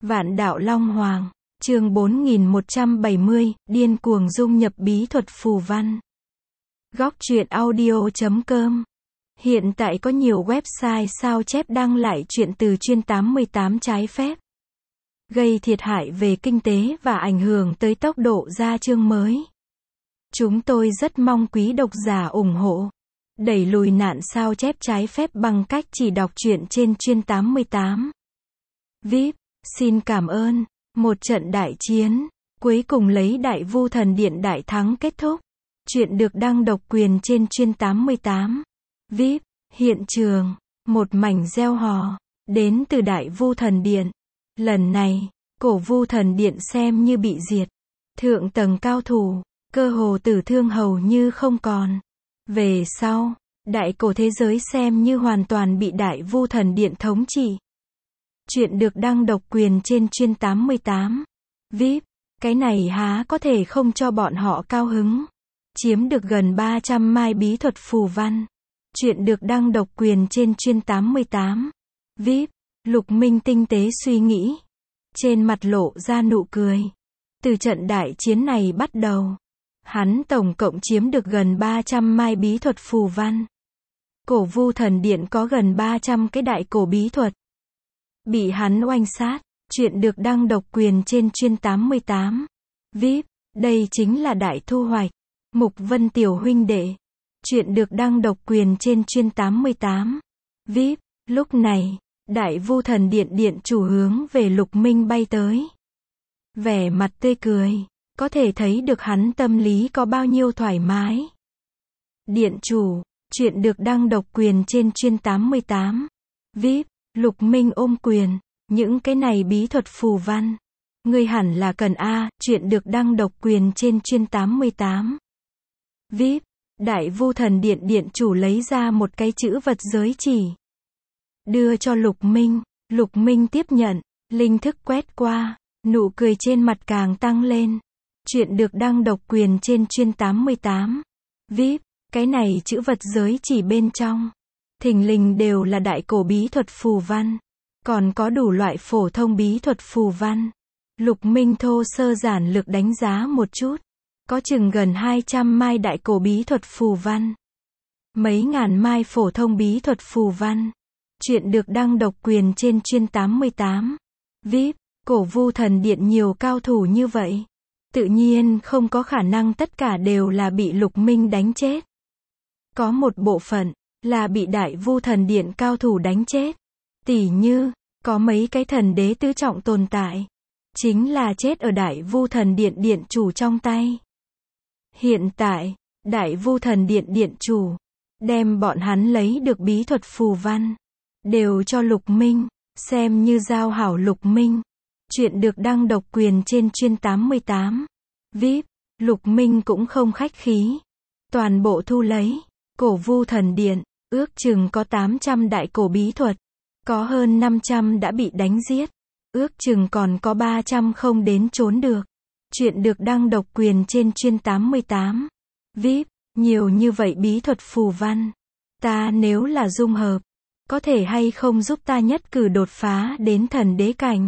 Vạn đạo Long Hoàng, chương 4170, điên cuồng dung nhập bí thuật phù văn. Góc truyện audio.com. Hiện tại có nhiều website sao chép đăng lại truyện từ chuyên 88 trái phép, gây thiệt hại về kinh tế và ảnh hưởng tới tốc độ ra chương mới. Chúng tôi rất mong quý độc giả ủng hộ, đẩy lùi nạn sao chép trái phép bằng cách chỉ đọc truyện trên chuyên 88. VIP, xin cảm ơn. Một trận đại chiến, cuối cùng lấy Đại Vu Thần Điện đại thắng kết thúc. Truyện được đăng độc quyền trên chuyên 88. VIP, hiện trường, một mảnh reo hò, đến từ Đại Vu Thần Điện. Lần này, Cổ Vu Thần Điện xem như bị diệt. Thượng tầng cao thủ, cơ hồ tử thương hầu như không còn. Về sau, đại cổ thế giới xem như hoàn toàn bị Đại Vu Thần Điện thống trị. Chuyện được đăng độc quyền trên chuyên 88. VIP, cái này há có thể không cho bọn họ cao hứng. Chiếm được gần 300 mai bí thuật phù văn. Chuyện được đăng độc quyền trên chuyên 88. VIP, Lục Minh tinh tế suy nghĩ. Trên mặt lộ ra nụ cười. Từ trận đại chiến này bắt đầu, hắn tổng cộng chiếm được gần 300 mai bí thuật phù văn. Cổ Vu Thần Điện có gần 300 cái đại cổ bí thuật. Bị hắn oanh sát. Chuyện được đăng độc quyền trên chuyên 88. VIP, đây chính là đại thu hoạch. Mục Vân tiểu huynh đệ. Chuyện được đăng độc quyền trên chuyên 88. VIP, lúc này, Đại Vu Thần Điện điện chủ hướng về Lục Minh bay tới. Vẻ mặt tươi cười, có thể thấy được hắn tâm lý có bao nhiêu thoải mái. Điện chủ, chuyện được đăng độc quyền trên chuyên 88. VIP, Lục Minh ôm quyền, những cái này bí thuật phù văn, ngươi hẳn là cần a. Chuyện được đăng độc quyền trên chuyên 88. VIP, Đại Vu Thần Điện điện chủ lấy ra một cái chữ vật giới chỉ, đưa cho Lục Minh. Lục Minh tiếp nhận, linh thức quét qua, nụ cười trên mặt càng tăng lên. Chuyện được đăng độc quyền trên chuyên 88. VIP, cái này chữ vật giới chỉ bên trong, thình lình đều là đại cổ bí thuật phù văn, còn có đủ loại phổ thông bí thuật phù văn. Lục Minh thô sơ giản lược đánh giá một chút, có chừng gần 200 mai đại cổ bí thuật phù văn, mấy ngàn mai phổ thông bí thuật phù văn. Chuyện được đăng độc quyền trên chuyên 88. VIP, Cổ Vu Thần Điện nhiều cao thủ như vậy, tự nhiên không có khả năng tất cả đều là bị Lục Minh đánh chết. Có một bộ phận là bị Đại Vu Thần Điện cao thủ đánh chết. Tỉ như, có mấy cái thần đế tứ trọng tồn tại, chính là chết ở Đại Vu Thần Điện điện chủ trong tay. Hiện tại, Đại Vu Thần Điện điện chủ đem bọn hắn lấy được bí thuật phù văn đều cho Lục Minh, xem như giao hảo Lục Minh. Chuyện được đăng độc quyền trên chuyên 88. VIP, Lục Minh cũng không khách khí, toàn bộ thu lấy. Cổ Vu Thần Điện, ước chừng có 800 đại cổ bí thuật, có hơn 500 đã bị đánh giết, ước chừng còn có 300 không đến trốn được. Chuyện được đăng độc quyền trên chuyên 88. VIP, nhiều như vậy bí thuật phù văn, ta nếu là dung hợp, có thể hay không giúp ta nhất cử đột phá đến thần đế cảnh?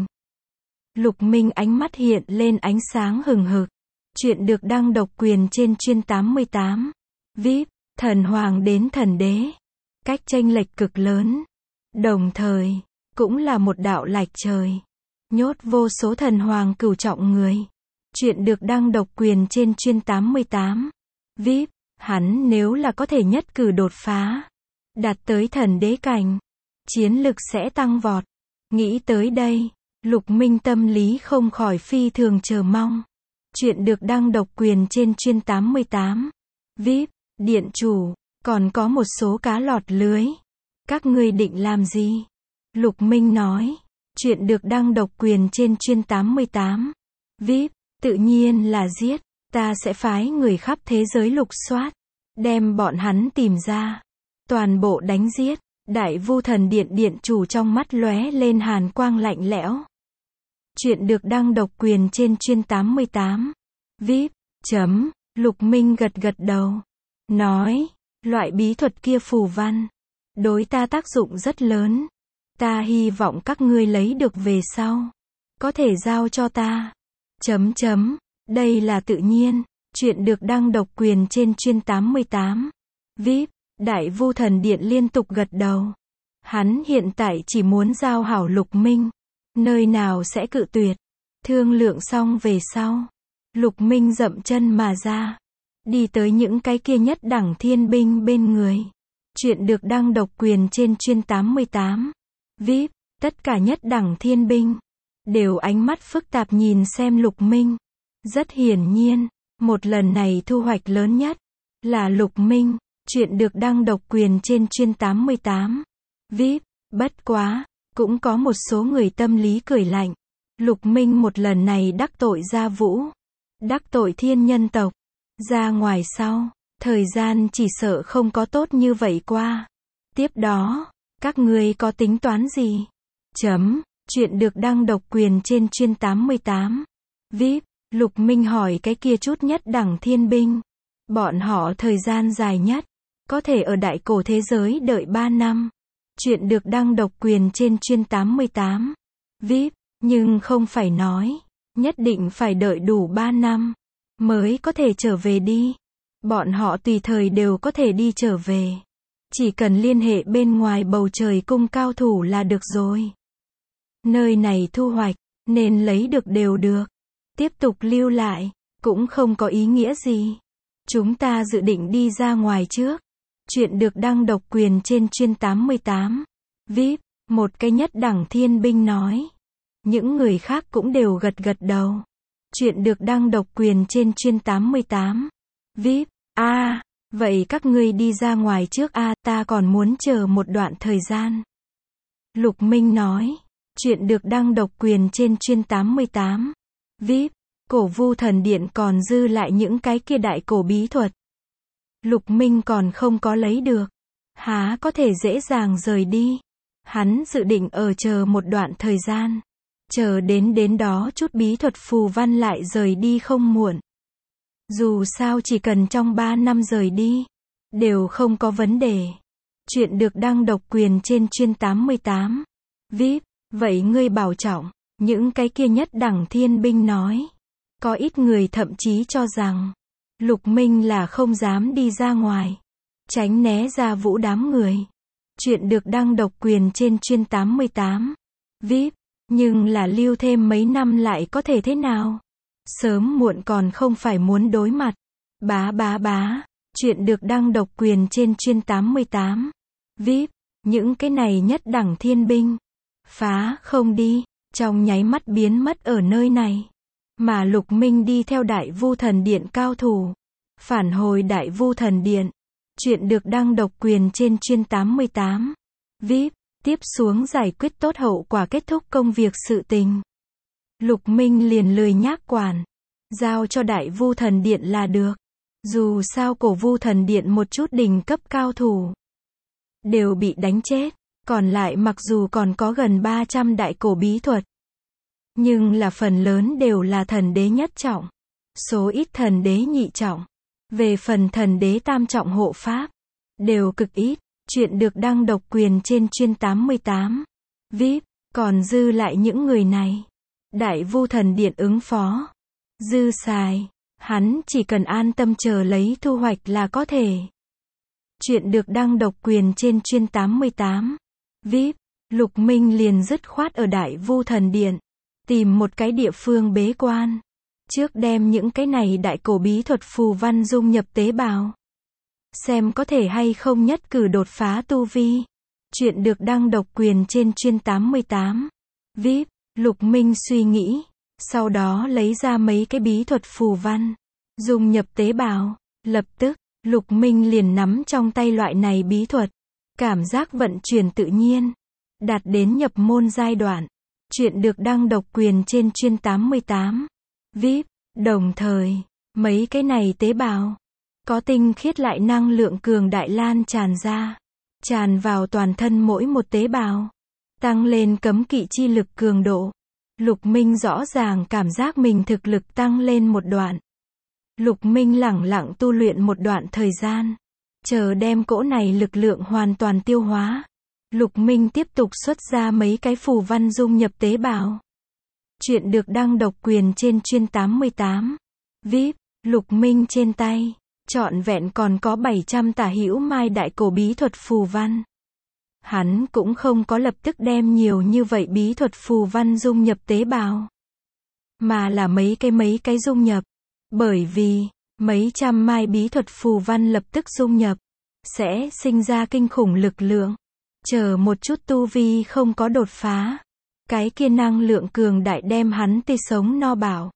Lục Minh ánh mắt hiện lên ánh sáng hừng hực. Chuyện được đăng độc quyền trên chuyên 88. VIP, thần hoàng đến thần đế, cách chênh lệch cực lớn, đồng thời cũng là một đạo lệch trời, nhốt vô số thần hoàng cửu trọng người. Chuyện được đăng độc quyền trên chuyên 88. VIP, hắn nếu là có thể nhất cử đột phá, đạt tới thần đế cảnh, chiến lực sẽ tăng vọt. Nghĩ tới đây, Lục Minh tâm lý không khỏi phi thường chờ mong. Chuyện được đăng độc quyền trên chuyên 88. VIP, điện chủ, còn có một số cá lọt lưới, các ngươi định làm gì? Lục Minh nói. Chuyện được đăng độc quyền trên chuyên 88. VIP, tự nhiên là giết, ta sẽ phái người khắp thế giới lục soát, đem bọn hắn tìm ra, toàn bộ đánh giết. Đại Vu Thần Điện điện chủ trong mắt lóe lên hàn quang lạnh lẽo. Chuyện được đăng độc quyền trên chuyên 88. VIP, Lục Minh gật gật đầu, nói, loại bí thuật kia phù văn, đối ta tác dụng rất lớn, ta hy vọng các ngươi lấy được về sau, Có thể giao cho ta. Đây là tự nhiên. Chuyện được đăng độc quyền trên chuyên 88. VIP. Đại Vu Thần Điện liên tục gật đầu. Hắn hiện tại chỉ muốn giao hảo Lục Minh. Nơi nào sẽ cự tuyệt. Thương lượng xong về sau. Lục Minh dậm chân mà ra. Đi tới những cái kia nhất đẳng thiên binh bên người. Chuyện được đăng độc quyền trên chuyên 88. VIP. Tất cả nhất đẳng thiên binh đều ánh mắt phức tạp nhìn xem Lục Minh. Rất hiển nhiên, một lần này thu hoạch lớn nhất là Lục Minh. Chuyện được đăng độc quyền trên chuyên 88. VIP. Bất quá, cũng có một số người tâm lý cười lạnh. Lục Minh một lần này đắc tội Gia Vũ, đắc tội thiên nhân tộc. Ra ngoài sau, thời gian chỉ sợ không có tốt như vậy qua. Tiếp đó, các ngươi có tính toán gì? Chuyện được đăng độc quyền trên chuyên 88. VIP. Lục Minh hỏi cái kia chút nhất đẳng thiên binh. Bọn họ thời gian dài nhất, có thể ở đại cổ thế giới đợi 3 năm. Chuyện được đăng độc quyền trên chuyên 88. VIP. Nhưng không phải nói, nhất định phải đợi đủ 3 năm, mới có thể trở về đi. Bọn họ tùy thời đều có thể đi trở về. Chỉ cần liên hệ bên ngoài bầu trời cung cao thủ là được rồi. Nơi này thu hoạch, nên lấy được đều được. Tiếp tục lưu lại, cũng không có ý nghĩa gì. Chúng ta dự định đi ra ngoài trước. Chuyện được đăng độc quyền trên chuyên 88. VIP. Một cái nhất đẳng thiên binh nói. Những người khác cũng đều gật gật đầu. Chuyện được đăng độc quyền trên chuyên 88. VIP. Vậy các ngươi đi ra ngoài trước ta còn muốn chờ một đoạn thời gian. Lục Minh nói. Chuyện được đăng độc quyền trên chuyên 88. VIP. Cổ Vu Thần Điện còn dư lại những cái kia đại cổ bí thuật. Lục Minh còn không có lấy được. Há có thể dễ dàng rời đi. Hắn dự định ở chờ một đoạn thời gian. Chờ đến đó chút bí thuật phù văn lại rời đi không muộn. Dù sao chỉ cần trong 3 năm rời đi, đều không có vấn đề. Chuyện được đăng độc quyền trên chuyên 88. VIP. Vậy ngươi bảo trọng. Những cái kia nhất đẳng thiên binh nói. Có ít người thậm chí cho rằng Lục Minh là không dám đi ra ngoài, tránh né Gia Vũ đám người. Chuyện được đăng độc quyền trên chuyên 88. VIP. Nhưng là lưu thêm mấy năm lại có thể thế nào? Sớm muộn còn không phải muốn đối mặt. Bá. Chuyện được đăng độc quyền trên chuyên 88. VIP. Những cái này nhất đẳng thiên binh phá không đi, trong nháy mắt biến mất ở nơi này. Mà Lục Minh đi theo Đại Vu Thần Điện cao thủ, phản hồi Đại Vu Thần Điện. Chuyện được đăng độc quyền trên chuyên 88. VIP. Tiếp xuống giải quyết tốt hậu quả kết thúc công việc sự tình. Lục Minh liền lười nhác quản, giao cho Đại Vu Thần Điện là được. Dù sao cổ Vu Thần Điện một chút đỉnh cấp cao thủ đều bị đánh chết, còn lại mặc dù còn có gần 300 đại cổ bí thuật, nhưng là phần lớn đều là thần đế nhất trọng, số ít thần đế nhị trọng. Về phần thần đế tam trọng hộ pháp, đều cực ít. Chuyện được đăng độc quyền trên chuyên 88. VIP. Còn dư lại những người này. Đại Vu Thần Điện ứng phó. Dư xài. Hắn chỉ cần an tâm chờ lấy thu hoạch là có thể. Chuyện được đăng độc quyền trên chuyên 88. VIP. Lục Minh liền dứt khoát ở Đại Vu Thần Điện. Tìm một cái địa phương bế quan. Trước đem những cái này đại cổ bí thuật phù văn dung nhập tế bào. Xem có thể hay không nhất cử đột phá tu vi. Chuyện được đăng độc quyền trên chuyên 88. VIP. Lục Minh suy nghĩ. Sau đó lấy ra mấy cái bí thuật phù văn. Dung nhập tế bào. Lập tức, Lục Minh liền nắm trong tay loại này bí thuật. Cảm giác vận chuyển tự nhiên. Đạt đến nhập môn giai đoạn. Chuyện được đăng độc quyền trên chuyên 88. VIP. Đồng thời, mấy cái này tế bào có tinh khiết lại năng lượng cường đại lan tràn ra, tràn vào toàn thân mỗi một tế bào, tăng lên cấm kỵ chi lực cường độ. Lục Minh rõ ràng cảm giác mình thực lực tăng lên một đoạn. Lục Minh lẳng lặng tu luyện một đoạn thời gian, chờ đem cỗ này lực lượng hoàn toàn tiêu hóa. Lục Minh tiếp tục xuất ra mấy cái phù văn dung nhập tế bào. Chuyện được đăng độc quyền trên chuyên 88. VIP, Lục Minh trên tay. Trọn vẹn còn có 700 tả hữu mai đại cổ bí thuật phù văn. Hắn cũng không có lập tức đem nhiều như vậy bí thuật phù văn dung nhập tế bào. Mà là mấy cái dung nhập. Bởi vì, mấy trăm mai bí thuật phù văn lập tức dung nhập, sẽ sinh ra kinh khủng lực lượng. Chờ một chút tu vi không có đột phá. Cái kia năng lượng cường đại đem hắn tươi sống no bảo.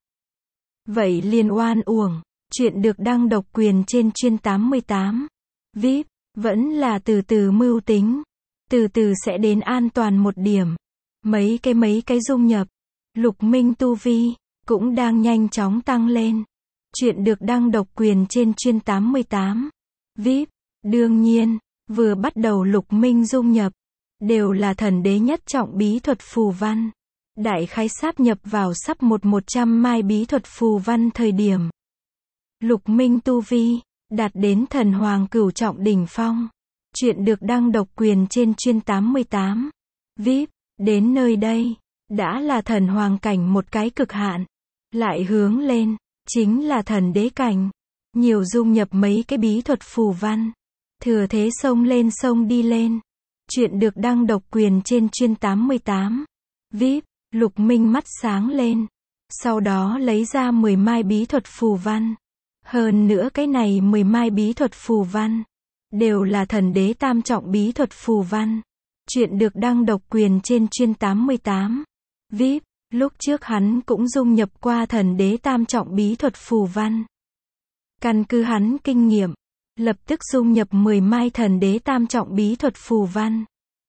Vậy liền oan uổng. Chuyện được đăng độc quyền trên chuyên 88. VIP, vẫn là từ từ mưu tính. Từ từ sẽ đến an toàn một điểm. Mấy cái dung nhập. Lục Minh tu vi, cũng đang nhanh chóng tăng lên. Chuyện được đăng độc quyền trên chuyên 88. VIP, đương nhiên, vừa bắt đầu Lục Minh dung nhập. Đều là thần đế nhất trọng bí thuật phù văn. Đại khái sáp nhập vào sắp 100 mai bí thuật phù văn thời điểm. Lục Minh tu vi, đạt đến thần hoàng cửu trọng đỉnh phong. Chuyện được đăng độc quyền trên chuyên 88. VIP, đến nơi đây, đã là thần hoàng cảnh một cái cực hạn. Lại hướng lên, chính là thần đế cảnh. Nhiều dung nhập mấy cái bí thuật phù văn. Thừa thế xông lên xông đi lên. Chuyện được đăng độc quyền trên chuyên 88. VIP, Lục Minh mắt sáng lên. Sau đó lấy ra 10 mai bí thuật phù văn. Hơn nữa cái này 10 mai bí thuật phù văn. Đều là thần đế tam trọng bí thuật phù văn. Chuyện được đăng độc quyền trên chuyên 88. VIP, lúc trước hắn cũng dung nhập qua thần đế tam trọng bí thuật phù văn. Căn cứ hắn kinh nghiệm, lập tức dung nhập 10 mai thần đế tam trọng bí thuật phù văn.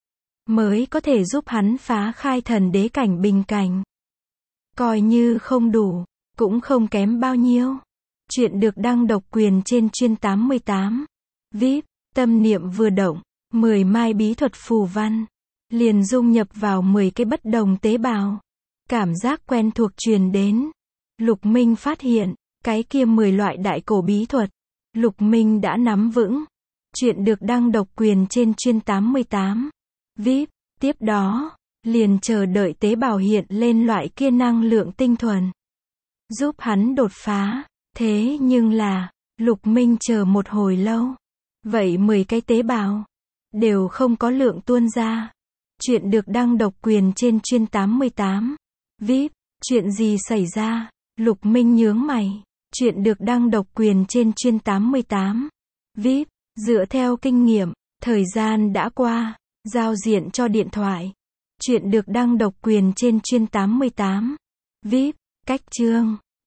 Mới có thể giúp hắn phá khai thần đế cảnh bình cảnh. Coi như không đủ, cũng không kém bao nhiêu. Chuyện được đăng độc quyền trên chuyên 88. VIP, tâm niệm vừa động, 10 mai bí thuật phù văn. Liền dung nhập vào 10 cái bất đồng tế bào. Cảm giác quen thuộc truyền đến. Lục Minh phát hiện, cái kia 10 loại đại cổ bí thuật. Lục Minh đã nắm vững. Chuyện được đăng độc quyền trên chuyên 88. VIP, tiếp đó, liền chờ đợi tế bào hiện lên loại kia năng lượng tinh thuần. Giúp hắn đột phá. Thế nhưng là, Lục Minh chờ một hồi lâu. Vậy 10 cái tế bào, đều không có lượng tuôn ra. Chuyện được đăng độc quyền trên chuyên 88. VIP, chuyện gì xảy ra? Lục Minh nhướng mày. Chuyện được đăng độc quyền trên chuyên 88. VIP, dựa theo kinh nghiệm, thời gian đã qua, giao diện cho điện thoại. Chuyện được đăng độc quyền trên chuyên 88. VIP, cách chương.